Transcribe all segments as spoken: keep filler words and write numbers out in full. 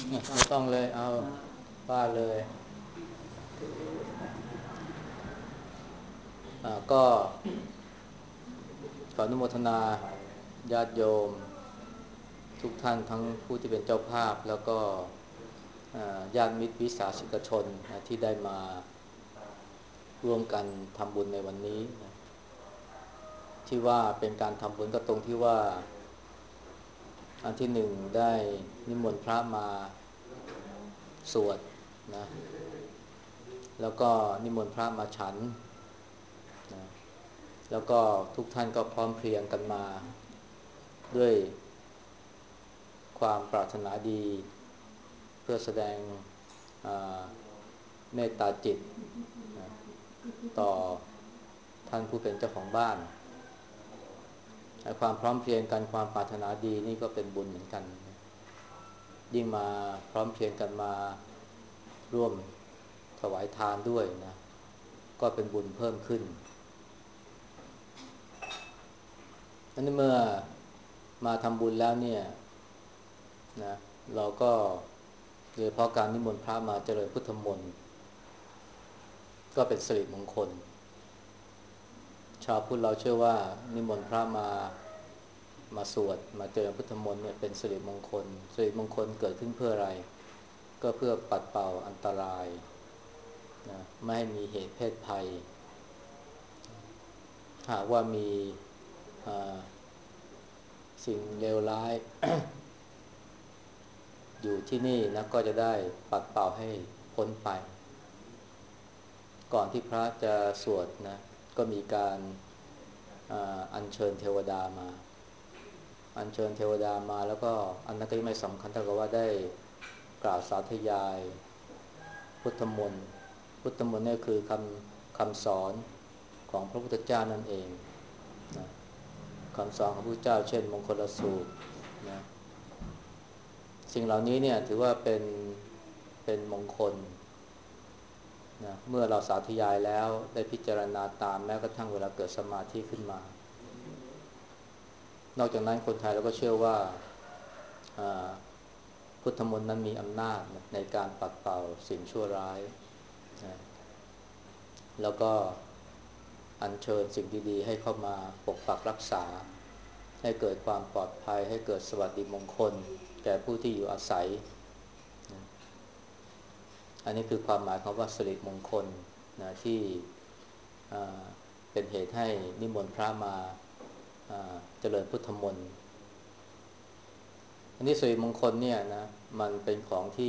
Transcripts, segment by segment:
ไม่ต้องเลยเอาว่าเลยอ่าก็ขออนุโมทนาญาติโยมทุกท่านทั้งผู้ที่เป็นเจ้าภาพแล้วก็ญาติมิตรวิสาชิกชนนะที่ได้มาร่วมกันทำบุญในวันนี้นะที่ว่าเป็นการทำบุญก็ตรงที่ว่าอันที่หนึ่งได้นิมนต์พระมาสวดนะแล้วก็นิมนต์พระมาฉันนะแล้วก็ทุกท่านก็พร้อมเพรียงกันมาด้วยความปรารถนาดีเพื่อแสดงเมตตาจิตนะต่อท่านผู้เป็นเจ้าของบ้านความพร้อมเพรียงกันความปรารถนาดีนี่ก็เป็นบุญเหมือนกันยิ่งมาพร้อมเพรียงกันมาร่วมถวายทานด้วยนะก็เป็นบุญเพิ่มขึ้นอันนี้เมื่อมาทำบุญแล้วเนี่ยนะเราก็โดยเฉพาะการนิมนต์พระมาเจริญพุทธมนต์ก็เป็นสิริมงคลชาวพุทธเราเชื่อว่านิมนต์พระมามาสวดมาเจริญพุทธมนต์เนี่ยเป็นสิริมงคลสิริมงคลเกิดขึ้นเพื่ออะไรก็เพื่อปัดเป่าอันตรายนะไม่ให้มีเหตุเพศภัยหากว่ามีสิ่งเลวร้าย อยู่ที่นี่นะก็จะได้ปัดเป่าให้พ้นไปก่อนที่พระจะสวดนะก็มีการอัญเชิญเทวดามาอัญเชิญเทวดามาแล้วก็อันนั้นก็ไม่สำคัญเท่ากับว่าได้กล่าวสาธยายพุทธมนต์พุทธมนต์นี่คือคำคำสอนของพระพุทธเจ้านั่นเองนะคำสอนของพระพุทธเจ้าเช่นมงคลสูตรนะสิ่งเหล่านี้เนี่ยถือว่าเป็นเป็นมงคลนะเมื่อเราสาธยายแล้วได้พิจารณาตามแม้กระทั่งเวลาเกิดสมาธิขึ้นมานอกจากนั้นคนไทยเราก็เชื่อว่าพุทธมนต์นั้นมีอำนาจในการปัดเป่าสิ่งชั่วร้ายนะแล้วก็อัญเชิญสิ่งดีๆให้เข้ามาปกปักรักษาให้เกิดความปลอดภัยให้เกิดสวัสดิมงคลแก่ผู้ที่อยู่อาศัยนะอันนี้คือความหมายของว่าสิริมงคลนะที่เป็นเหตุให้นิมนต์พระมาเจริญพุทธมนต์อันนี้สิริมงคลเนี่ยนะมันเป็นของที่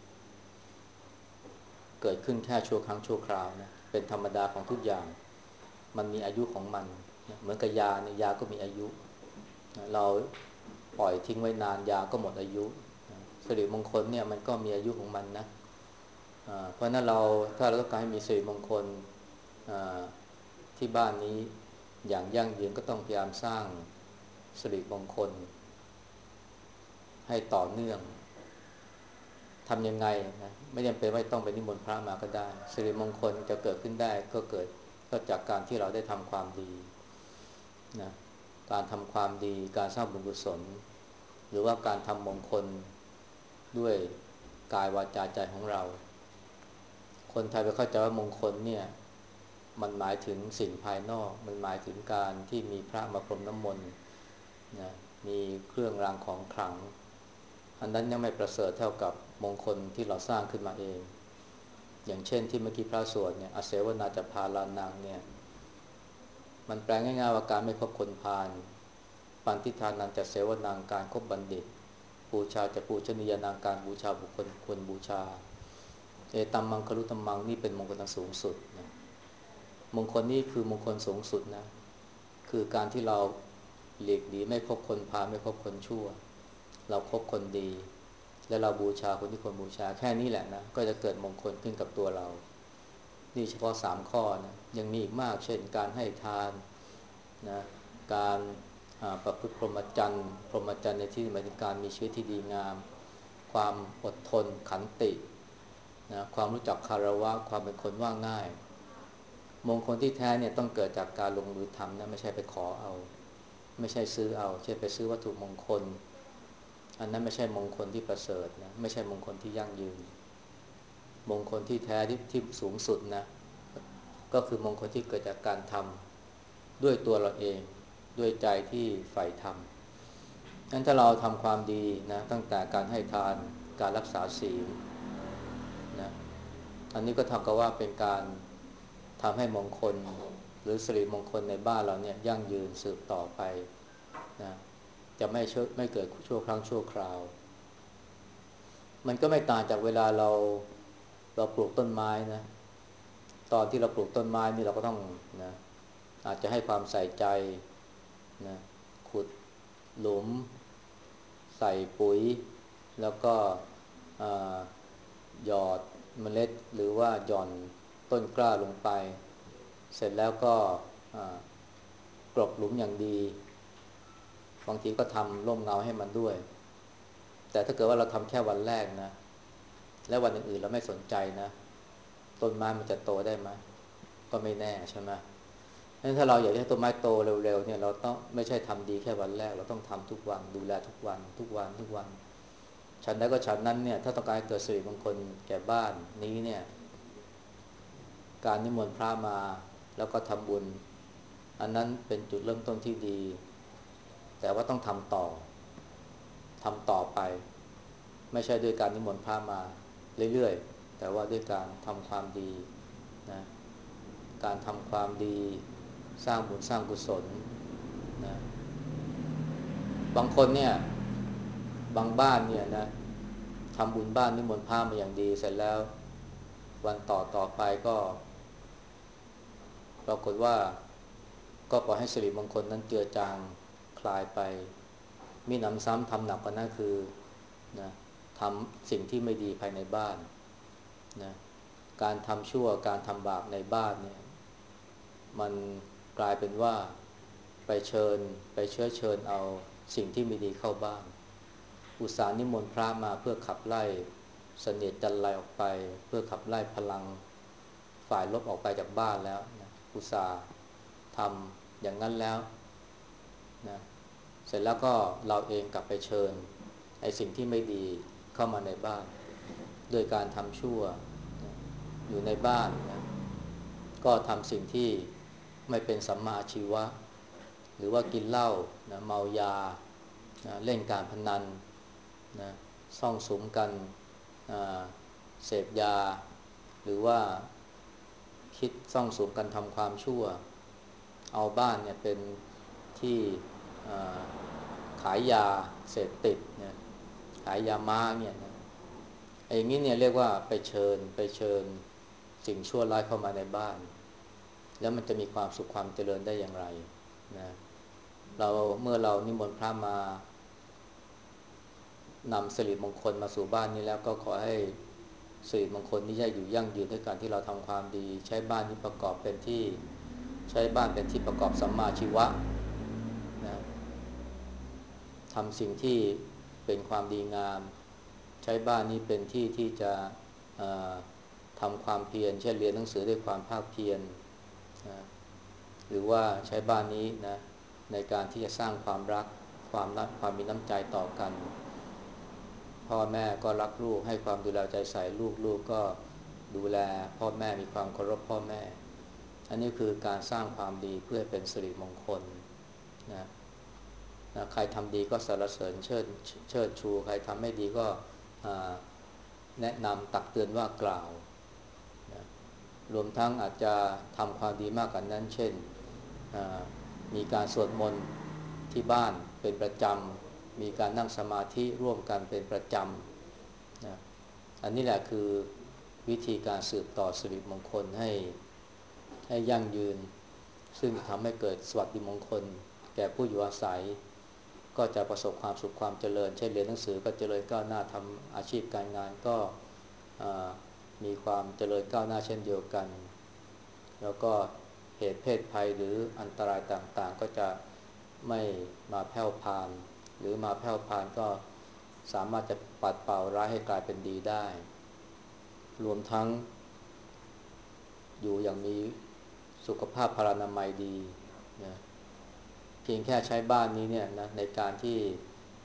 เกิดขึ้นแค่ชั่วครั้งชั่วคราวนะเป็นธรรมดาของทุกอย่างมันมีอายุของมันนะเหมือนกับยาเนี่ยยาก็มีอายุนะเราปล่อยทิ้งไว้นานยาก็หมดอายุนะสิริมงคลเนี่ยมันก็มีอายุของมันนะเพราะนั้นเราถ้าเราต้องการให้มีสิริมงคลที่บ้านนี้อย่างยั่งยืนก็ต้องพยายามสร้างสิริมงคลให้ต่อเนื่องทำยังไงนะไม่จำเป็นว่าต้องไปนิมนต์พระมาก็ได้สิริมงคลจะเกิดขึ้นได้ก็เกิดก็จากการที่เราได้ทำความดีนะการทำความดีการสร้างบุญกุศลหรือว่าการทำมงคลด้วยกายวาจาใจของเราคนไทยไปเข้าใจว่ามงคลเนี่ยมันหมายถึงสิ่งภายนอกมันหมายถึงการที่มีพระมาพรมน้ำมนต์นะมีเครื่องรางของขลังอันนั้นยังไม่ประเสริฐเท่ากับมงคลที่เราสร้างขึ้นมาเองอย่างเช่นที่เมื่อกี้พระสวดเนี่ยอเสวนาจะพาลานังเนี่ยมันแปลง่ายๆว่าการไม่คบคนพาลปันทิธานันจะเสวนังการคบบัณฑิตบูชาจะปูชนียานางการบูชาบุคคลควรบูชาเอตัมมังคลุตัมมังนี่เป็นมงคลสูงสุดนะมงคลนี้คือมงคลสูงสุดนะคือการที่เราหลีกหนีไม่คบคนพาลไม่คบคนชั่วเราคบคนดีและเราบูชาคนที่ควรบูชาแค่นี้แหละนะก็จะเกิดมงคลขึ้นกับตัวเรานี่เฉพาะสามข้อนะยังมีอีกมากเช่นการให้ทานนะการประพฤติพรหมจรรย์พรหมจรรย์ในที่หมายถึงการมีชีวิตที่ดีงามความอดทนขันตินะความรู้จักคารวะความเป็นคนว่าง่ายมงคลที่แท้เนี่ยต้องเกิดจากการลงมือทำนะไม่ใช่ไปขอเอาไม่ใช่ซื้อเอาเช่นไปซื้อวัตถุมงคลอันนั้นไม่ใช่มงคลที่ประเสริฐนะไม่ใช่มงคลที่ยั่งยืนมงคลที่แท้ที่ที่สูงสุดนะก็คือมงคลที่เกิดจากการทำด้วยตัวเราเองด้วยใจที่ใฝ่ธรรมงั้นถ้าเราทำความดีนะตั้งแต่การให้ทานการรักษาศีลนะอันนี้ก็เท่ากับว่าเป็นการทำให้มงคลหรือสิริมงคลในบ้านเราเนี่ยยั่งยืนสืบต่อไปนะจะไม่เชื่อไม่เกิดชั่วครั้งชั่วคราวมันก็ไม่ต่างจากเวลาเราเราปลูกต้นไม้นะตอนที่เราปลูกต้นไม้นี่เราก็ต้องนะอาจจะให้ความใส่ใจนะขุดหลุมใส่ปุ๋ยแล้วก็หยอดเมล็ดหรือว่าหย่อนต้นกล้าลงไปเสร็จแล้วก็กลบหลุมอย่างดีบางทีก็ทำร่มเงาให้มันด้วยแต่ถ้าเกิดว่าเราทำแค่วันแรกนะแล้ววันอื่นๆเราไม่สนใจนะต้นไม้มันจะโตได้ไหมก็ไม่แน่ใช่ไหมงั้นถ้าเราอยากให้ต้นไม้โตเร็วๆเนี่ยเราต้องไม่ใช่ทำดีแค่วันแรกเราต้องทำทุกวันดูแลทุกวันทุกวันทุกวันฉันใดก็ฉันนั้นเนี่ยถ้าต้องการให้เกิดสิริมงคลแก่บ้านนี้เนี่ยการนิมนต์พระมาแล้วก็ทำบุญอันนั้นเป็นจุดเริ่มต้นที่ดีแต่ว่าต้องทำต่อทำต่อไปไม่ใช่ด้วยการนิมนต์พระมาเรื่อยๆแต่ว่าด้วยการทำความดีนะการทำความดีสร้างบุญสร้างกุศลนะบางคนเนี่ยบางบ้านเนี่ยนะทำบุญบ้านนิมนต์พระมาอย่างดีเสร็จแล้ววันต่อต่อไปก็ปรากฏว่าก็ปล่อยให้สิริมงคลนั้นเจือจางคลายไปมีหนำซ้ำทำหนักกว่านั้นคือนะทำสิ่งที่ไม่ดีภายในบ้านนะการทำชั่วการทำบาปในบ้านเนี่ยมันกลายเป็นว่าไปเชิญไปเชื้อเชิญเอาสิ่งที่ไม่ดีเข้าบ้านอุตส่าห์นิมนต์พระมาเพื่อขับไล่เสนียดจันไรออกไปเพื่อขับไล่พลังฝ่ายลบออกไปจากบ้านแล้วนะอุตส่าห์ทำอย่างนั้นแล้วนะเสร็จแล้วก็เราเองกลับไปเชิญไอ้สิ่งที่ไม่ดีเข้ามาในบ้านโดยการทำชั่วนะอยู่ในบ้านนะก็ทำสิ่งที่ไม่เป็นสัมมาอาชีวะหรือว่ากินเหล้านะเมายานะเล่นการพนันนะซ่องสุมกันเสพยาหรือว่าคิดซ่องสุมกันทำความชั่วเอาบ้านเนี่ยเป็นที่ขายยาเสพติดเนี่ยขายยาม้าเนี่ยนะไอ้อย่างนี้เนี่ยเรียกว่าไปเชิญไปเชิญสิ่งชั่วร้ายเข้ามาในบ้านแล้วมันจะมีความสุขความเจริญได้อย่างไรนะเราเมื่อเรานิมนต์พระมานำสิริมงคลมาสู่บ้านนี้แล้วก็ขอให้สิริมงคลนี้จะอยู่ยั่งยืนด้วยการที่เราทำความดีใช้บ้านนี้ประกอบเป็นที่ใช้บ้านเป็นที่ประกอบสัมมาชีวะนะทำสิ่งที่เป็นความดีงามใช้บ้านนี้เป็นที่ที่จะทำความเพียรเช่นเรียนหนังสือด้วยความภาคเพียรนะหรือว่าใช้บ้านนี้นะในการที่จะสร้างความรักความรักความมีน้ำใจต่อกันพ่อแม่ก็รักลูกให้ความดูแลใจใส่ลูกลูกก็ดูแลพ่อแม่มีความเคารพพ่อแม่อันนี้คือการสร้างความดีเพื่อเป็นสิริมงคลนะนะใครทำดีก็สรรเสริญเชิดเชิดชูใครทำไม่ดีก็แนะนำตักเตือนว่ากล่าวนะรวมทั้งอาจจะทำความดีมากกว่านั้นเช่นมีการสวดมนต์ที่บ้านเป็นประจำมีการนั่งสมาธิร่วมกันเป็นประจำนะอันนี้แหละคือวิธีการสืบต่อสิริมงคลให้ให้ยั่งยืนซึ่งทำให้เกิดสวัสดิมงคลแก่ผู้อยู่อาศัยก็จะประสบความสุขความเจริญเช่นเรียนหนังสือก็เจริญก้าวหน้าทำอาชีพการงานก็มีความเจริญก้าวหน้าเช่นเดียวกันแล้วก็เหตุเพศภัยหรืออันตรายต่างๆก็จะไม่มาแผ่วพานหรือมาแผ่วพานก็สามารถจะปัดเป่าร้ายให้กลายเป็นดีได้รวมทั้งอยู่อย่างมีสุขภาพพลานามัยดีนะเพียงแค่ใช้บ้านนี้เนี่ยนะในการที่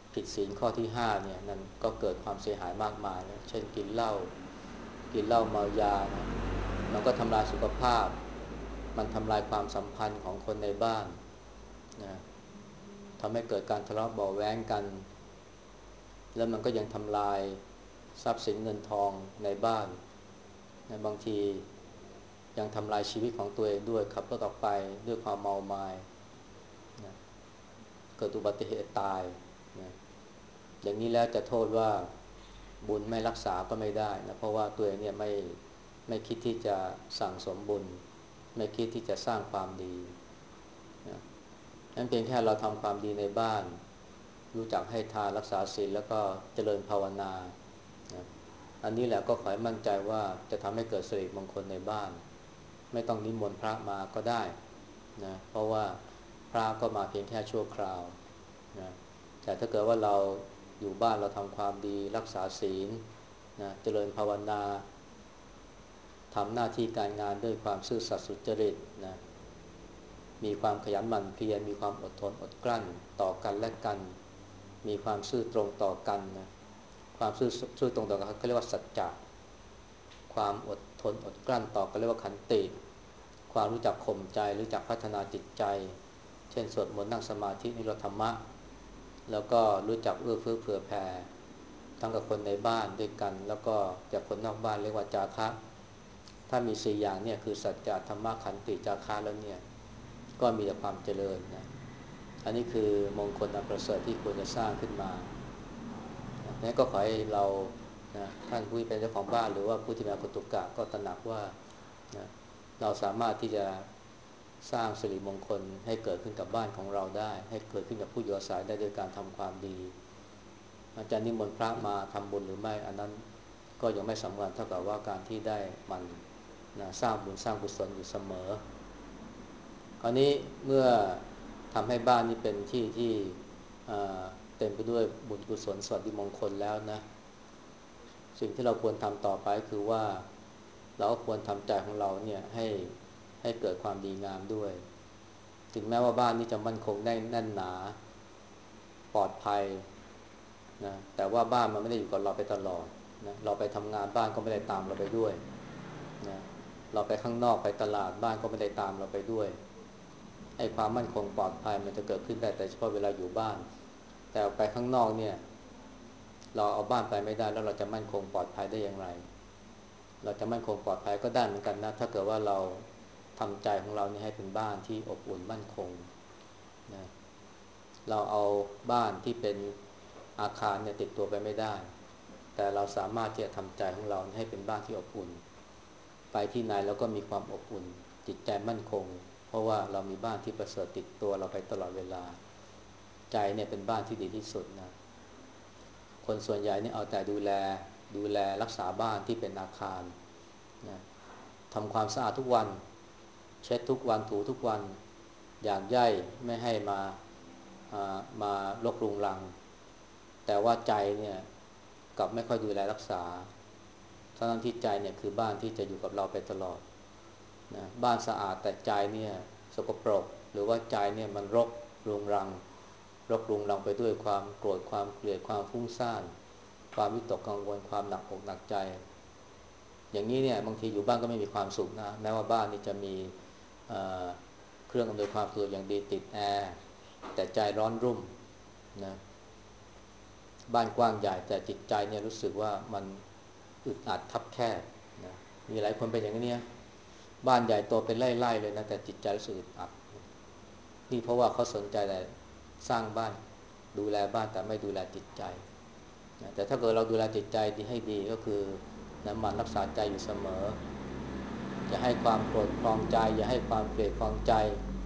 ผิดศีลข้อที่ห้าเนี่ยนั่นก็เกิดความเสียหายมากมายนะเช่นกินเหล้ากินเหล้าเมายานะมันก็ทำลายสุขภาพมันทำลายความสัมพันธ์ของคนในบ้านนะทำให้เกิดการทะเลาะเบาะแว้งกันแล้วมันก็ยังทำลายทรัพย์สินเงินทองในบ้านนะบางทียังทำลายชีวิตของตัวเองด้วยขับรถออกไปด้วยความเมามายนะเกิดอุบัติเหตุตายนะอย่างนี้แล้วจะโทษว่าบุญไม่รักษาก็ไม่ได้นะเพราะว่าตัวเองเนี่ยไม่ไม่คิดที่จะสั่งสมบุญไม่คิดที่จะสร้างความดีนะนั้นเพียงแค่เราทำความดีในบ้านรู้จักให้ทานรักษาศีลแล้วก็เจริญภาวนานะอันนี้แหละก็ขอให้มั่นใจว่าจะทำให้เกิดสิริมงคลในบ้านไม่ต้องนิมนต์พระมาก็ได้นะเพราะว่าพระก็มาเพียงแค่ชั่วคราวนะแต่ถ้าเกิดว่าเราอยู่บ้านเราทำความดีรักษาศีลนะเจริญภาวนาทำหน้าที่การงานด้วยความซื่อสัตย์สุจริตนะมีความขยันหมั่นเพียรมีความอดทนอดกลั้นต่อกันและกันมีความซื่อตรงต่อกันนะความซื่อซื่อตรงต่อกันเขาเรียกว่าสัจจะความอดทนอดกลั้นต่อกันเรียกว่าขันติความรู้จักข่มใจรู้จักพัฒนาจิตใจเช่นสวดมนต์นั่งสมาธินิโรธธรรมะแล้วก็รู้จักเอื้อเฟื้อเผื่อแผ่ทั้งกับคนในบ้านด้วยกันแล้วก็จากคนนอกบ้านเรียกว่าจาคะถ้ามีสี่อย่างเนี่ยคือสัจจะธรรมะขันติจาคะแล้วเนี่ยก็มีแต่ความเจริญนะอันนี้คือมงคลอันประเสริฐที่ควรจะสร้างขึ้นมานั้นก็ขอให้เรานะท่านผู้ที่เป็นเจ้าของบ้านหรือว่าผู้ที่มีกุตุกะก็ตระหนักว่านะเราสามารถที่จะสร้างสิริมงคลให้เกิดขึ้นกับบ้านของเราได้ให้เกิดขึ้นกับผู้อยู่อาศัยได้โดยการทำความดีอาจารย์นิมนต์พระมาทำบุญหรือไม่อันนั้นก็ยังไม่สำคัญเท่ากับว่าการที่ได้มันนะสร้างบุญสร้างกุศลอยู่เสมอคราวนี้เมื่อทำให้บ้านนี้เป็นที่ที่เต็มไปด้วยบุญกุศลสวัสดิมงคลแล้วนะสิ่งที่เราควรทำต่อไปคือว่าเราก็ควรทำใจของเราเนี่ยให้ให้เกิดความดีงามด้วยถึงแม้ว่าบ้านนี้จะมั่นคงได้แน่นหนาปลอดภัยนะแต่ว่าบ้านมันไม่ได้อยู่กับเราไปตลอดนะเราไปทำงานบ้านก็ไม่ได้ตามเราไปด้วยนะเราไปข้างนอกไปตลาดบ้านก็ไม่ได้ตามเราไปด้วยไอ้ความมั่นคงปลอดภัยมันจะเกิดขึ้นได้แต่เฉพาะเวลาอยู่บ้านแต่ไปข้างนอกเนี่ยเราเอาบ้านไปไม่ได้แล้วเราจะมั่นคงปลอดภัยได้อย่างไรเราจะมั่นคงปลอดภัยก็ได้เหมือนกันนะถ้าเกิดว่าเราทำใจของเรานี่ให้เป็นบ้านที่อบอุ่นมั่นคงนะเราเอาบ้านที่เป็นอาคารเนี่ยติดตัวไปไม่ได้แต่เราสามารถที่จะทำใจของเราให้เป็นบ้านที่อบอุ่นไปที่ไหนเราก็มีความอบอุ่นจิตใจมั่นคงเพราะว่าเรามีบ้านที่ประเสริฐติดตัวเราไปตลอดเวลาใจเนี่ยเป็นบ้านที่ดีที่สุดนะคนส่วนใหญ่เนี่ยเอาแต่ดูแลดูแลรักษาบ้านที่เป็นอาคารนะทำความสะอาดทุกวันเช็ดทุกวันถูทุกวันอย่างใยไม่ให้มามารกรุงรังแต่ว่าใจเนี่ยกลับไม่ค่อยดูแลรักษาทั้งที่ใจเนี่ยคือบ้านที่จะอยู่กับเราไปตลอดนะบ้านสะอาดแต่ใจเนี่ยสกปรกหรือว่าใจเนี่ยมันรกรุงรังรกรุงรังไปด้วยความโกรธความเกลียดความฟุ้งซ่านความวิตกกังวลความหนักอกหนักใจอย่างนี้เนี่ยบางทีอยู่บ้านก็ไม่มีความสุขนะแม้ว่าบ้านนี้จะมีเครื่องอำนวยความสะดวกอย่างดีติดแอร์แต่ใจร้อนรุ่มนะบ้านกว้างใหญ่แต่จิตใจเนี่ยรู้สึกว่ามันอึดอัดคับแคบนะมีหลายคนเป็นอย่างนี้บ้านใหญ่โตเป็นไร่ๆเลยนะแต่จิตใจรู้สึกอึดอัดนี่เพราะว่าเขาสนใจแต่สร้างบ้านดูแลบ้านแต่ไม่ดูแลจิตใจนะแต่ถ้าเกิดเราดูแลจิตใจดีให้ดีก็คือนะมันรักษาใจอยู่เสมออย่าให้ความโกรธครองใจอย่าให้ความเกลียดครองใจ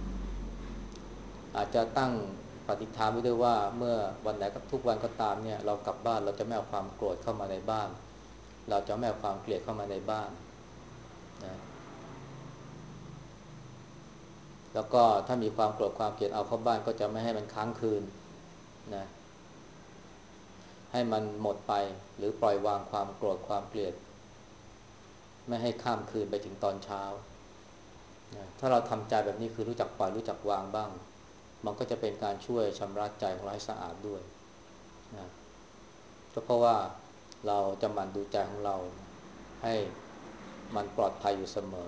อาจจะตั้งปฏิฐานไว้ด้วยว่าเมื่อวันไหนก็ทุกวันก็ตามเนี่ยเรากลับบ้านเราจะไม่เอาความโกรธเข้ามาในบ้านเราจะไม่เอาความเกลียดเข้ามาในบ้านนะแล้วก็ถ้ามีความโกรธความเกลียดเอาเข้าบ้านก็จะไม่ให้มันค้างคืนนะให้มันหมดไปหรือปล่อยวางความโกรธความเกลียดไม่ให้ข้ามคืนไปถึงตอนเช้านะถ้าเราทำใจแบบนี้คือรู้จักปล่อยรู้จักวางบ้างมันก็จะเป็นการช่วยชำระใจของเราให้สะอาดด้วยนะก็เพราะว่าเราจะหมั่นดูใจของเรานะให้มันปลอดภัยอยู่เสมอ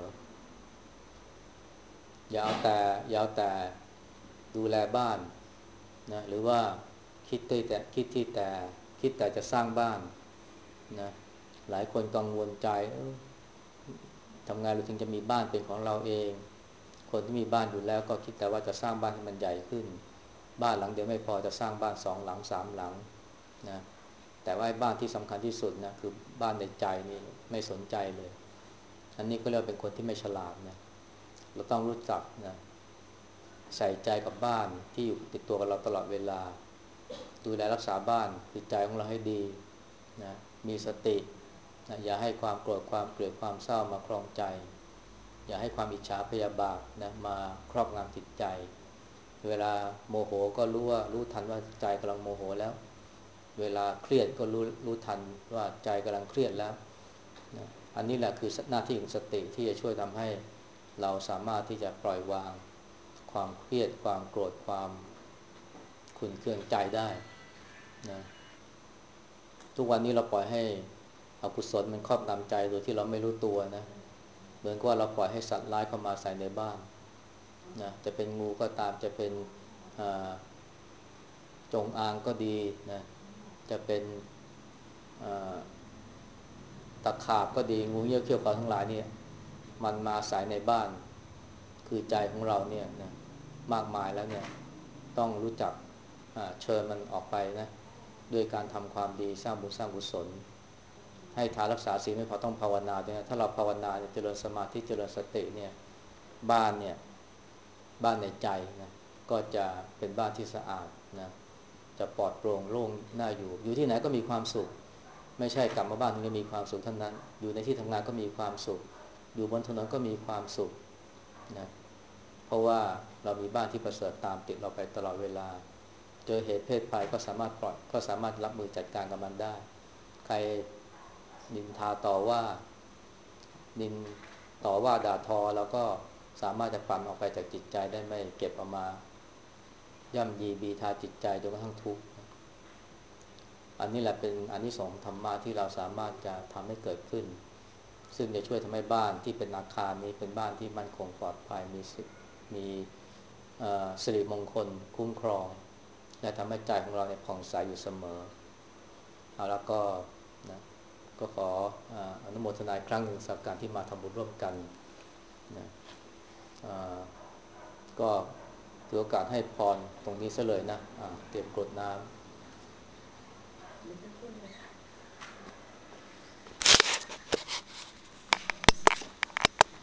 อย่าเอาแต่อย่าเอาแต่ดูแลบ้านนะหรือว่าคิดที่แต่คิดที่แต่คิดแต่จะสร้างบ้านนะหลายคนกังวลใจเออทำไงเราถึงจะมีบ้านเป็นของเราเองคนที่มีบ้านอยู่แล้วก็คิดแต่ว่าจะสร้างบ้านให้มันใหญ่ขึ้นบ้านหลังเดียวไม่พอจะสร้างบ้านสองหลังสามหลังนะแต่ว่าบ้านที่สำคัญที่สุดนะคือบ้านในใจนี่ไม่สนใจเลยอันนี้ก็เรียกเป็นคนที่ไม่ฉลาดนะเราต้องรู้จักนะใส่ใจกับบ้านที่อยู่ติดตัวกับเราตลอดเวลาดูแลรักษาบ้านจิตใจของเราให้ดีนะมีสตินะอย่าให้ความโกรธความเกลียดความเศร้ามาครองใจอย่าให้ความอิจฉาพยาบาทนะมาครอบงำจิตใจเวลาโมโหก็รู้ว่ารู้ทันว่าใจกำลังโมโหแล้วเวลาเครียดก็รู้รู้ทันว่าใจกำลังเครียดแล้วนะอันนี้แหละคือหน้าที่ของสติที่จะช่วยทำให้เราสามารถที่จะปล่อยวางความเครียดความโกรธความขุ่นเคืองใจได้นะทุกวันนี้เราปล่อยให้อกุศลมันครอบงำใจโดยที่เราไม่รู้ตัวนะเหมือนกับว่าเราปล่อยให้สัตว์ร้ายเข้ามาใส่ในบ้านนะจะเป็นงูก็ตามจะเป็นจงอางก็ดีนะจะเป็นตะขาบก็ดีงูเงี้ยวเขี้ยวขอทั้งหลายเนี่ยมันมาอาศัยในบ้านคือใจของเราเนี่ยนะมากมายแล้วเนี่ยต้องรู้จักเชิญมันออกไปนะด้วยการทำความดีสร้างบุญสร้างกุศลให้ทานรักษาศีลไม่พอต้องภาวนาด้วยนะถ้าเราภาวนาเจริญสมาธิเจริญสติเนี่ยบ้านเนี่ยบ้านในใจนะก็จะเป็นบ้านที่สะอาดนะจะปลอดโปร่งโล่งน่าอยู่อยู่ที่ไหนก็มีความสุขไม่ใช่กลับมาบ้านถึงจะมีความสุขเท่านั้นอยู่ในที่ทำงานก็มีความสุขอยู่บนถนนก็มีความสุขนะเพราะว่าเรามีบ้านที่ประเสริฐตามติดเราไปตลอดเวลาเจอเหตุเพศภัยก็สามารถปล่อยก็สามารถรับมือจัดการกับมันได้ใครนินทาต่อว่านินต่อว่าด่าทอแล้วก็สามารถจะปัดออกไปจากจิตใจได้ไม่เก็บเอามาย่ำยีบีทาจิตใจจนกระทั่งทุกข์อันนี้แหละเป็นอานิสงส์ธรรมะที่เราสามารถจะทำให้เกิดขึ้นซึ่งจะช่วยทำให้บ้านที่เป็นอาคารนี้เป็นบ้านที่มั่นคงปลอดภัยมีมีสิริมงคลคุ้มครองและทำให้ใจของเราเนี่ยผ่องใสอยู่เสมอเอาแล้วก็นะก็ขออนุโมทนาอีกครั้งหนึ่งสำหรับการที่มาทำบุญร่วมกันนะก็ถือโอกาสให้พรตรงนี้ซะเลยนะเตรียมกรวดน้ำ